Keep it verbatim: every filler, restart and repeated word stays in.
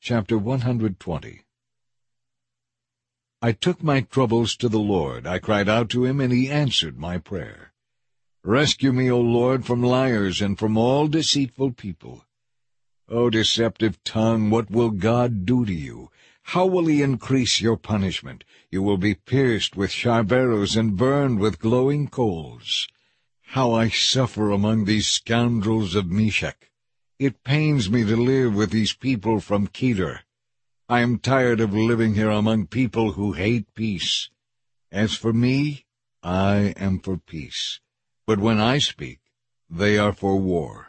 Chapter one hundred twenty. I took my troubles to the Lord. I cried out to him, and he answered my prayer. Rescue me, O Lord, from liars and from all deceitful people. O deceptive tongue, what will God do to you? How will he increase your punishment? You will be pierced with sharp arrows and burned with glowing coals. How I suffer among these scoundrels of Meshech! It pains me to live with these people from Kedar. I am tired of living here among people who hate peace. As for me, I am for peace. But when I speak, they are for war.